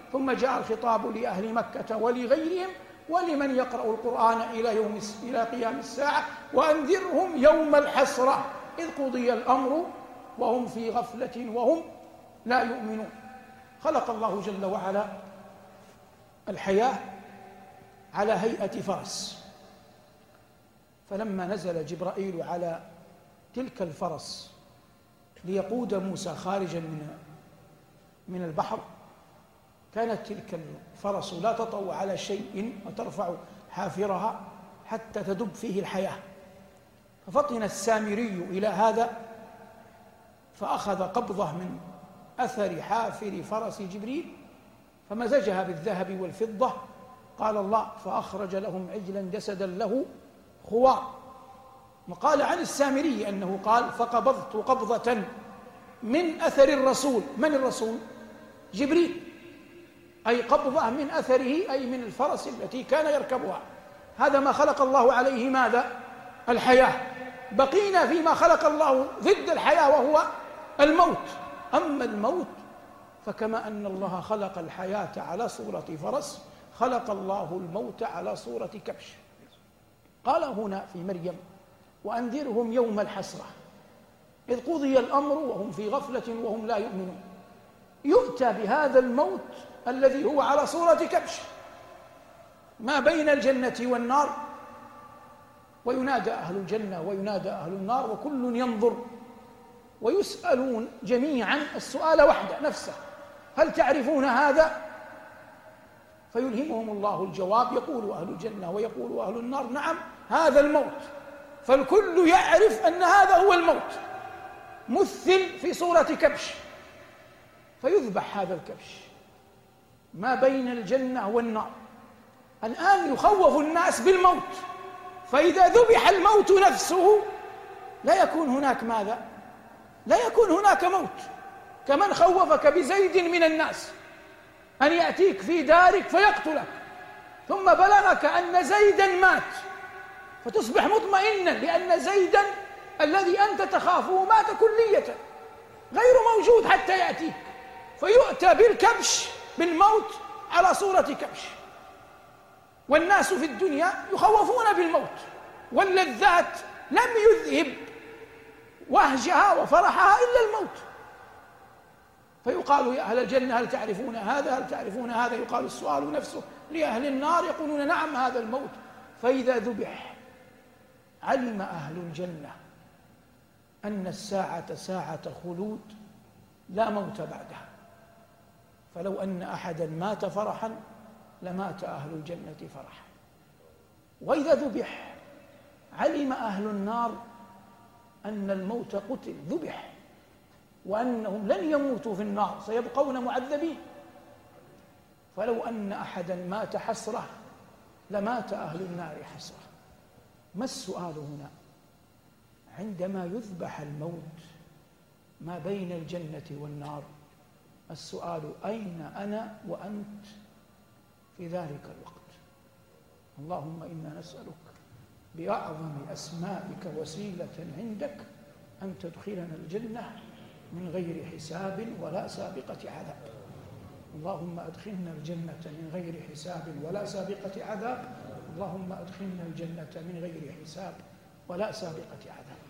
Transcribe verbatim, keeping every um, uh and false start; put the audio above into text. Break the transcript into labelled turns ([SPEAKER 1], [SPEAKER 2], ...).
[SPEAKER 1] ثم جاء الخطاب لأهل مكة ولغيرهم ولمن يقرأ القرآن إلى يوم إلى قيام الساعة: وأنذرهم يوم الحسرة إذ قضي الأمر وهم في غفلة وهم لا يؤمنون. خلق الله جل وعلا الحياة على هيئة فرس، فلما نزل جبرائيل على تلك الفرس ليقود موسى خارجا من من البحر، كانت تلك الفرس لا تطأ على شيء وترفع حافرها حتى تدب فيه الحياة. ففطن السامري إلى هذا فأخذ قبضة من أثر حافر فرس جبريل فمزجها بالذهب والفضة. قال الله: فأخرج لهم عجلا جسدا له خوار. وقال عن السامري أنه قال: فقبضت قبضة من أثر الرسول. من الرسول؟ جبريل، أي قبضة من أثره، أي من الفرس التي كان يركبها. هذا ما خلق الله عليه ماذا؟ الحياة. بقينا فيما خلق الله ضد الحياة وهو الموت. أما الموت فكما أن الله خلق الحياة على صورة فرس، خلق الله الموت على صورة كبش. قال هنا في مريم: وأنذرهم يوم الحسرة إذ قضي الأمر وهم في غفلة وهم لا يؤمنون. يؤتى بهذا الموت الذي هو على صورة كبش ما بين الجنة والنار، وينادى أهل الجنة وينادى أهل النار، وكل ينظر ويسألون جميعا السؤال وحده نفسه: هل تعرفون هذا؟ فيلهمهم الله الجواب، يقول أهل الجنة ويقول أهل النار: نعم، هذا الموت. فالكل يعرف أن هذا هو الموت، مثل في صورة كبش. فيذبح هذا الكبش ما بين الجنة والنار. الآن يخوف الناس بالموت، فإذا ذبح الموت نفسه لا يكون هناك ماذا؟ لا يكون هناك موت. كمن خوفك بزيد من الناس أن يأتيك في دارك فيقتلك، ثم بلغك أن زيدا مات فتصبح مطمئنا لأن زيدا الذي أنت تخافه مات كلية، غير موجود حتى يأتيك. فيؤتى بالكبش، بالموت على صورة كبش. والناس في الدنيا يخوفون بالموت، واللذات لم يذهب وهجها وفرحها إلا الموت. فيقال: يا أهل الجنة هل تعرفون هذا؟ هل تعرفون هذا؟ يقال السؤال نفسه لأهل النار، يقولون: نعم، هذا الموت. فإذا ذبح علم أهل الجنة أن الساعة ساعة خلود لا موت بعدها. فلو أن أحدا مات فرحا لمات أهل الجنة فرحا. وإذا ذبح علم أهل النار أن الموت قتل، ذبح، وأنهم لن يموتوا في النار، سيبقون معذبين. فلو أن أحدا مات حسرة لمات أهل النار حسرة. ما السؤال هنا؟ عندما يذبح الموت ما بين الجنة والنار، السؤال: أين أنا وأنت في ذلك الوقت؟ اللهم إنا نسألك بأعظم أسمائك وسيلة عندك أن تدخلنا الجنة من غير حساب ولا سابقة عذاب. اللهم أدخلنا الجنة من غير حساب ولا سابقة عذاب. اللهم أدخلنا الجنة من غير حساب ولا سابقة عذاب.